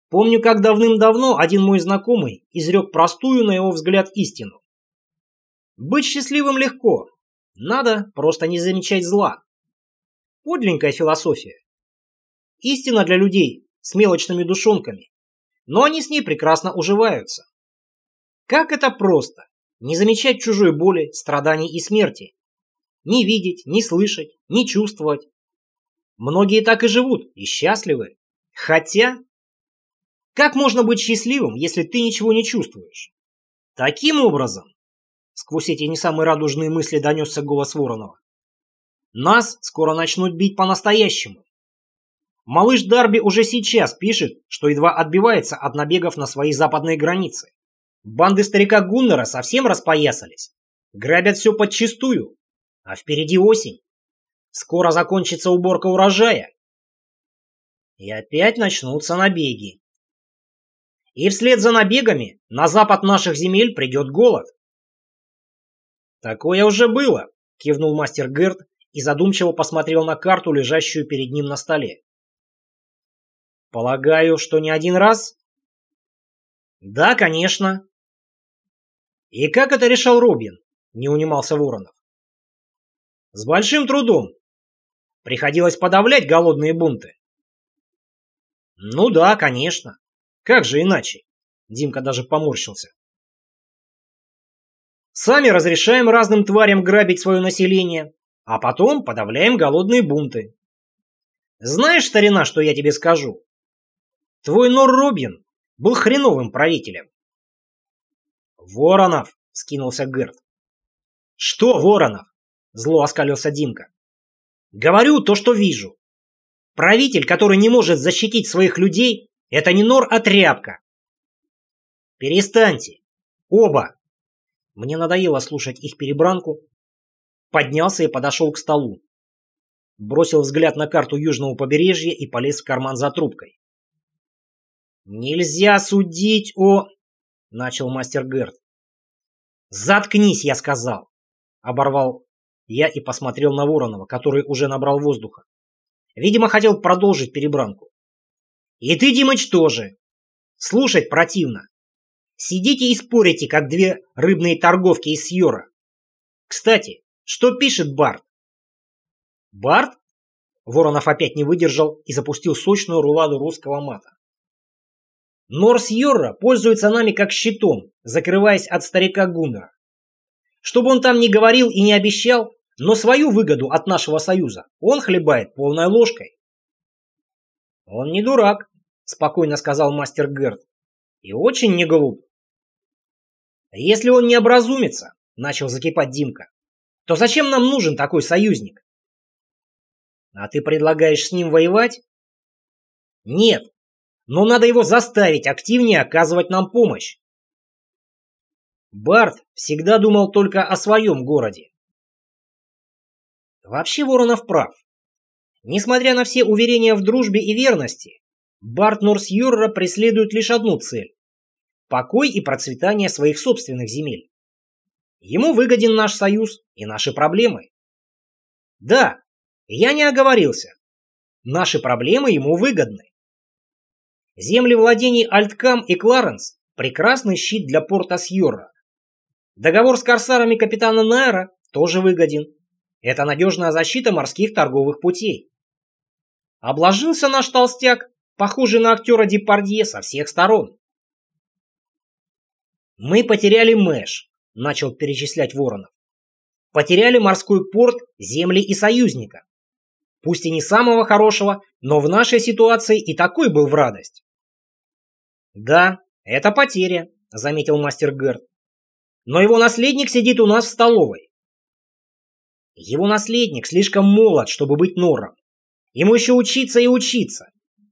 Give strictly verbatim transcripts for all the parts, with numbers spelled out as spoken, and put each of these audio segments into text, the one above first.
Помню, как давным-давно один мой знакомый изрек простую, на его взгляд, истину. Быть счастливым легко. Надо просто не замечать зла. Подленькая философия. Истина для людей с мелочными душонками. Но они с ней прекрасно уживаются. Как это просто. Не замечать чужой боли, страданий и смерти. Не видеть, не слышать, не чувствовать. Многие так и живут, и счастливы. Хотя... Как можно быть счастливым, если ты ничего не чувствуешь? Таким образом, сквозь эти не самые радужные мысли донесся голос Воронова, нас скоро начнут бить по-настоящему. Малыш Дарби уже сейчас пишет, что едва отбивается от набегов на свои западные границы. Банды старика Гуннера совсем распоясались. Грабят все подчистую. А впереди осень. Скоро закончится уборка урожая. И опять начнутся набеги. И вслед за набегами на запад наших земель придет голод. Такое уже было, кивнул мастер Герд и задумчиво посмотрел на карту, лежащую перед ним на столе. Полагаю, что не один раз? Да, конечно. И как это решал Робин? Не унимался Воронов. С большим трудом. Приходилось подавлять голодные бунты. Ну да, конечно. Как же иначе? Димка даже поморщился. Сами разрешаем разным тварям грабить свое население, а потом подавляем голодные бунты. Знаешь, старина, что я тебе скажу? Твой Нор Робин был хреновым правителем. Воронов, скинулся Герд. Что Воронов? Зло оскалился Димка. Говорю то, что вижу. Правитель, который не может защитить своих людей, это не Нор, а тряпка. Перестаньте. Оба. Мне надоело слушать их перебранку. Поднялся и подошел к столу. Бросил взгляд на карту южного побережья и полез в карман за трубкой. Нельзя судить о... Начал мастер Герд. Заткнись, я сказал. Оборвал я и посмотрел на Воронова, который уже набрал воздуха. Видимо, хотел продолжить перебранку. И ты, Димыч, тоже. Слушать противно. Сидите и спорите, как две рыбные торговки из Сьора. Кстати, что пишет Барт? Барт? Воронов опять не выдержал и запустил сочную руладу русского мата. Нор Сьорра пользуется нами как щитом, закрываясь от старика Гуннера. Чтобы он там не говорил и не обещал, но свою выгоду от нашего союза он хлебает полной ложкой. Он не дурак, спокойно сказал мастер Герд, и очень не глуп. Если он не образумится, начал закипать Димка, то зачем нам нужен такой союзник? А ты предлагаешь с ним воевать? Нет, но надо его заставить активнее оказывать нам помощь. Барт всегда думал только о своем городе. Вообще Воронов прав. Несмотря на все уверения в дружбе и верности, Барт Норсьюрра преследует лишь одну цель – покой и процветание своих собственных земель. Ему выгоден наш союз и наши проблемы. Да, я не оговорился. Наши проблемы ему выгодны. Земли владений Альткам и Кларенс – прекрасный щит для порта Сьорра. Договор с корсарами капитана Найра тоже выгоден. Это надежная защита морских торговых путей. Обложился наш толстяк, похожий на актера Депардье, со всех сторон. Мы потеряли Мэш, начал перечислять Воронов. Потеряли морской порт, земли и союзника. Пусть и не самого хорошего, но в нашей ситуации и такой был в радость. Да, это потеря, заметил мастер Герд. Но его наследник сидит у нас в столовой. Его наследник слишком молод, чтобы быть Нором. Ему еще учиться и учиться.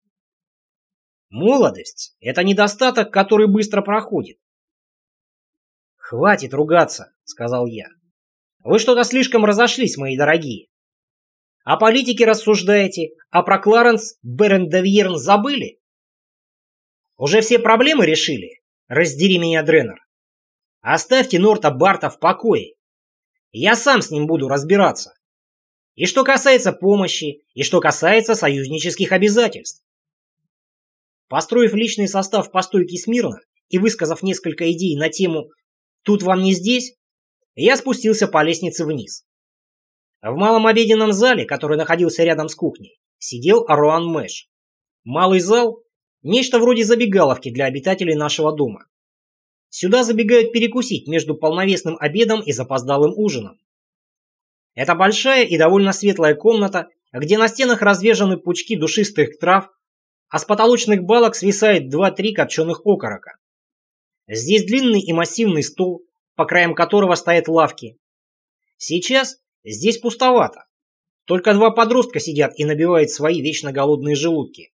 Молодость – это недостаток, который быстро проходит. «Хватит ругаться», – сказал я. «Вы что-то слишком разошлись, мои дорогие. О политике рассуждаете, а про Кларенс Берен-де-Вьерн забыли? Уже все проблемы решили? Раздери меня, Дренер. Оставьте Норта Барта в покое. Я сам с ним буду разбираться. И что касается помощи, и что касается союзнических обязательств. Построив личный состав по стойке смирно и высказав несколько идей на тему «Тут вам не здесь», я спустился по лестнице вниз. В малом обеденном зале, который находился рядом с кухней, сидел Аруан Мэш. Малый зал – нечто вроде забегаловки для обитателей нашего дома. Сюда забегают перекусить между полновесным обедом и запоздалым ужином. Это большая и довольно светлая комната, где на стенах развешаны пучки душистых трав, а с потолочных балок свисает два-три копченых окорока. Здесь длинный и массивный стол, по краям которого стоят лавки. Сейчас здесь пустовато. Только два подростка сидят и набивают свои вечно голодные желудки.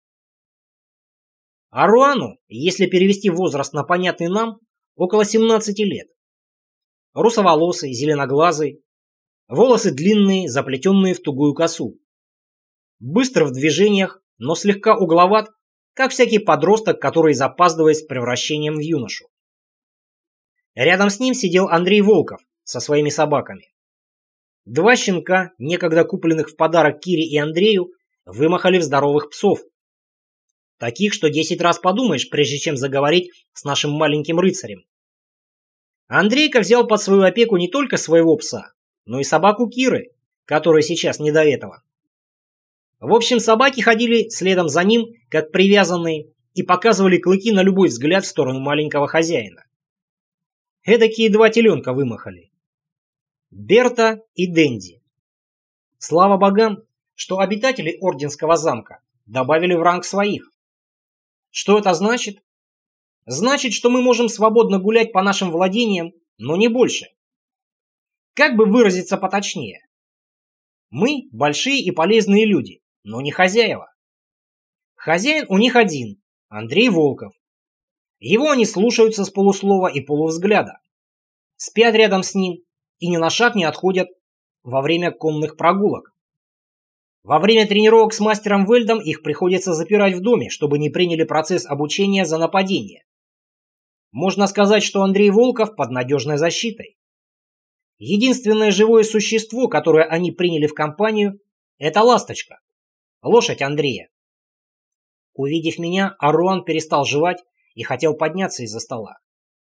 Аруану, если перевести возраст на понятный нам, около семнадцати лет. Русоволосый, зеленоглазый, волосы длинные, заплетенные в тугую косу. Быстро в движениях, но слегка угловат, как всякий подросток, который запаздывает с превращением в юношу. Рядом с ним сидел Андрей Волков со своими собаками. Два щенка, некогда купленных в подарок Кире и Андрею, вымахали в здоровых псов. Таких, что десять раз подумаешь, прежде чем заговорить с нашим маленьким рыцарем. Андрейка взял под свою опеку не только своего пса, но и собаку Киры, которая сейчас не до этого. В общем, собаки ходили следом за ним, как привязанные, и показывали клыки на любой взгляд в сторону маленького хозяина. Эдакие два теленка вымахали. Берта и Дэнди. Слава богам, что обитатели Орденского замка добавили в ранг своих. Что это значит? Значит, что мы можем свободно гулять по нашим владениям, но не больше. Как бы выразиться поточнее? Мы большие и полезные люди, но не хозяева. Хозяин у них один, Андрей Волков. Его они слушаются с полуслова и полувзгляда. Спят рядом с ним и ни на шаг не отходят во время конных прогулок. Во время тренировок с мастером Вельдом их приходится запирать в доме, чтобы не приняли процесс обучения за нападение. Можно сказать, что Андрей Волков под надежной защитой. Единственное живое существо, которое они приняли в компанию, это ласточка, лошадь Андрея. Увидев меня, Аруан перестал жевать и хотел подняться из-за стола.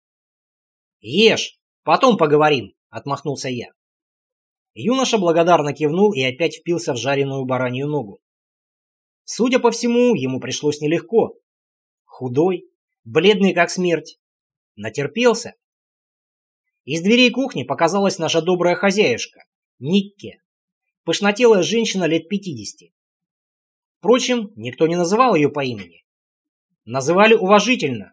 «Ешь, потом поговорим», — отмахнулся я. Юноша благодарно кивнул и опять впился в жареную баранью ногу. Судя по всему, ему пришлось нелегко. Худой, бледный как смерть. Натерпелся. Из дверей кухни показалась наша добрая хозяюшка, Никки, пышнотелая женщина лет пятидесяти. Впрочем, никто не называл ее по имени. Называли уважительно.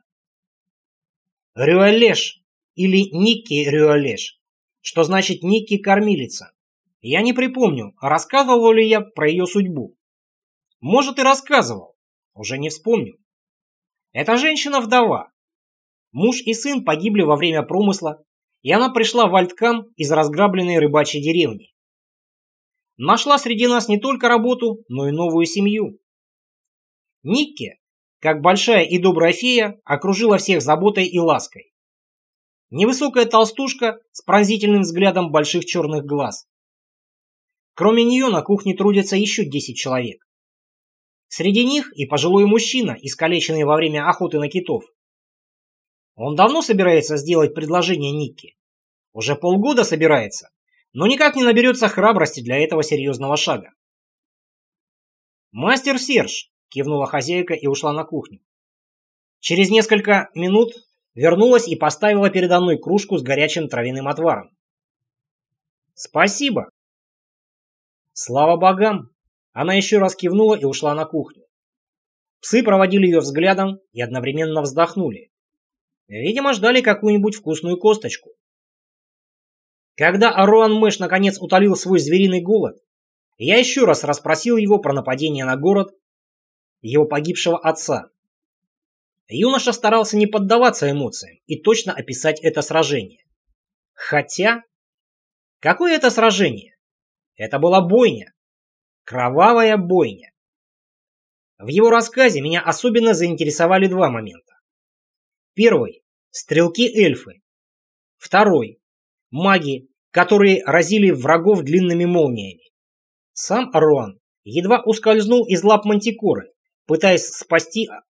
Рюэлеш или Никки Рюэлеш, что значит Никки кормилица. Я не припомню, рассказывал ли я про ее судьбу. Может, и рассказывал, уже не вспомню. Эта женщина вдова. Муж и сын погибли во время промысла, и она пришла в Альткам из разграбленной рыбачьей деревни. Нашла среди нас не только работу, но и новую семью. Никки, как большая и добрая фея, окружила всех заботой и лаской. Невысокая толстушка с пронзительным взглядом больших черных глаз. Кроме нее на кухне трудятся еще десять человек. Среди них и пожилой мужчина, искалеченный во время охоты на китов. Он давно собирается сделать предложение Никки. Уже полгода собирается, но никак не наберется храбрости для этого серьезного шага. «Мастер Серж», — кивнула хозяйка и ушла на кухню. Через несколько минут вернулась и поставила передо мной кружку с горячим травяным отваром. «Спасибо». Слава богам, она еще раз кивнула и ушла на кухню. Псы проводили ее взглядом и одновременно вздохнули. Видимо, ждали какую-нибудь вкусную косточку. Когда Аруан Мэш наконец утолил свой звериный голод, я еще раз расспросил его про нападение на город его погибшего отца. Юноша старался не поддаваться эмоциям и точно описать это сражение. Хотя... Какое это сражение? Это была бойня. Кровавая бойня. В его рассказе меня особенно заинтересовали два момента. Первый – стрелки-эльфы. Второй – маги, которые разили врагов длинными молниями. Сам Аруан едва ускользнул из лап мантикоры, пытаясь спасти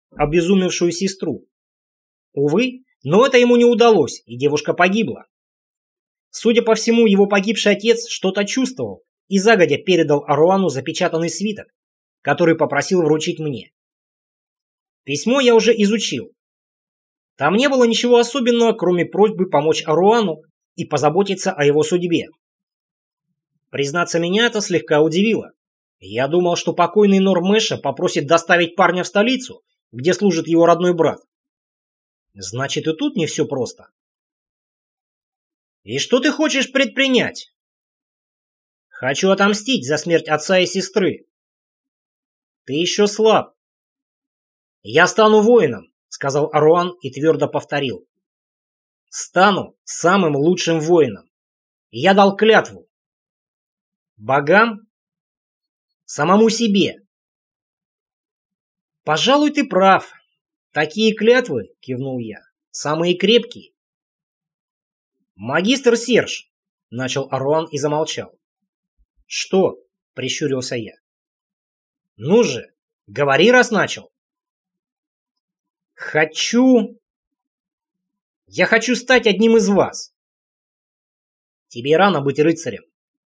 обезумевшую сестру. Увы, но это ему не удалось, и девушка погибла. Судя по всему, его погибший отец что-то чувствовал и загодя передал Аруану запечатанный свиток, который попросил вручить мне. Письмо я уже изучил. Там не было ничего особенного, кроме просьбы помочь Аруану и позаботиться о его судьбе. Признаться, меня это слегка удивило. Я думал, что покойный Нормеша попросит доставить парня в столицу, где служит его родной брат. Значит, и тут не все просто. И что ты хочешь предпринять? Хочу отомстить за смерть отца и сестры. Ты еще слаб. Я стану воином, сказал Аруан и твердо повторил. Стану самым лучшим воином. Я дал клятву. Богам? Самому себе. Пожалуй, ты прав. Такие клятвы, кивнул я, самые крепкие. Магистр Серж, начал Аруан и замолчал. Что? Прищурился я. Ну же, говори, раз начал. Хочу... Я хочу стать одним из вас. Тебе рано быть рыцарем.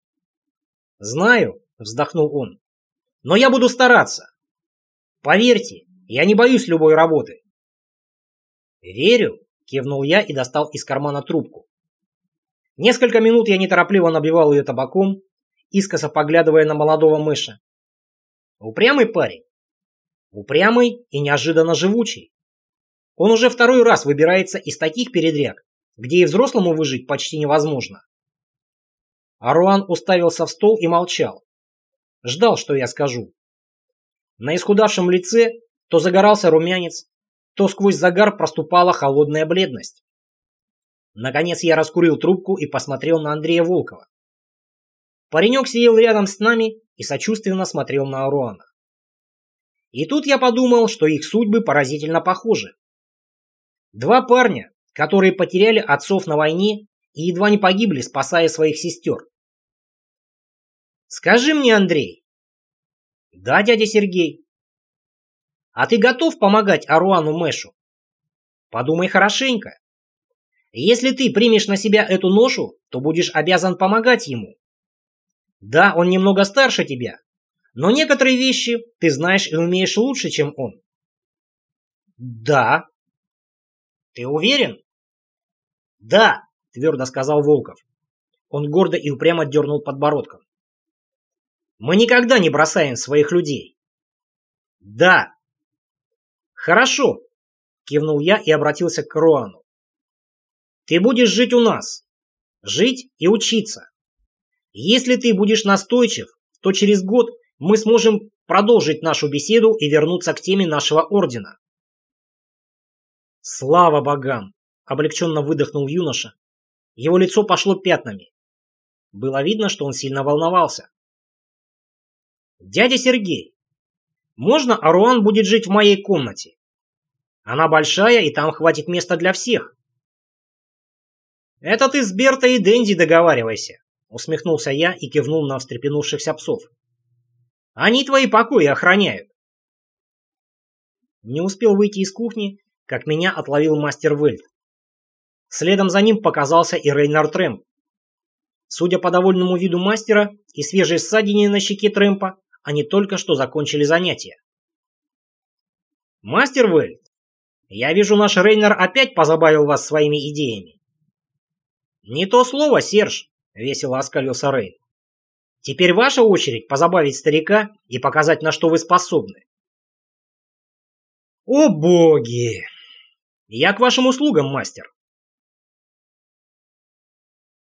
Знаю, вздохнул он. Но я буду стараться. Поверьте, я не боюсь любой работы. Верю, кивнул я и достал из кармана трубку. Несколько минут я неторопливо набивал ее табаком, искоса поглядывая на молодого мыша. Упрямый парень. Упрямый и неожиданно живучий. Он уже второй раз выбирается из таких передряг, где и взрослому выжить почти невозможно. Аруан уставился в стол и молчал. Ждал, что я скажу. На исхудавшем лице то загорался румянец, то сквозь загар проступала холодная бледность. Наконец я раскурил трубку и посмотрел на Андрея Волкова. Паренек сидел рядом с нами и сочувственно смотрел на Аруана. И тут я подумал, что их судьбы поразительно похожи. Два парня, которые потеряли отцов на войне и едва не погибли, спасая своих сестер. Скажи мне, Андрей. Да, дядя Сергей. А ты готов помогать Аруану Мэшу? Подумай хорошенько. Если ты примешь на себя эту ношу, то будешь обязан помогать ему. Да, он немного старше тебя, но некоторые вещи ты знаешь и умеешь лучше, чем он. Да. Ты уверен? Да, твердо сказал Волков. Он гордо и упрямо дернул подбородком. Мы никогда не бросаем своих людей. Да. Хорошо, кивнул я и обратился к Аруану. Ты будешь жить у нас. Жить и учиться. Если ты будешь настойчив, то через год мы сможем продолжить нашу беседу и вернуться к теме нашего ордена. Слава богам! Облегченно выдохнул юноша. Его лицо пошло пятнами. Было видно, что он сильно волновался. Дядя Сергей, можно Аруан будет жить в моей комнате? Она большая, и там хватит места для всех. Это ты с Бертой и Дэнди договаривайся, усмехнулся я и кивнул на встрепенувшихся псов. Они твои покои охраняют. Не успел выйти из кухни, как меня отловил мастер Вельт. Следом за ним показался и Рейнар Трэмп. Судя по довольному виду мастера и свежей ссадине на щеке Трэмпа, они только что закончили занятия. Мастер Вельт, я вижу, наш Рейнар опять позабавил вас своими идеями. Не то слово, Серж, весело оскалился Рейн. Теперь ваша очередь позабавить старика и показать, на что вы способны. О боги! Я к вашим услугам, мастер.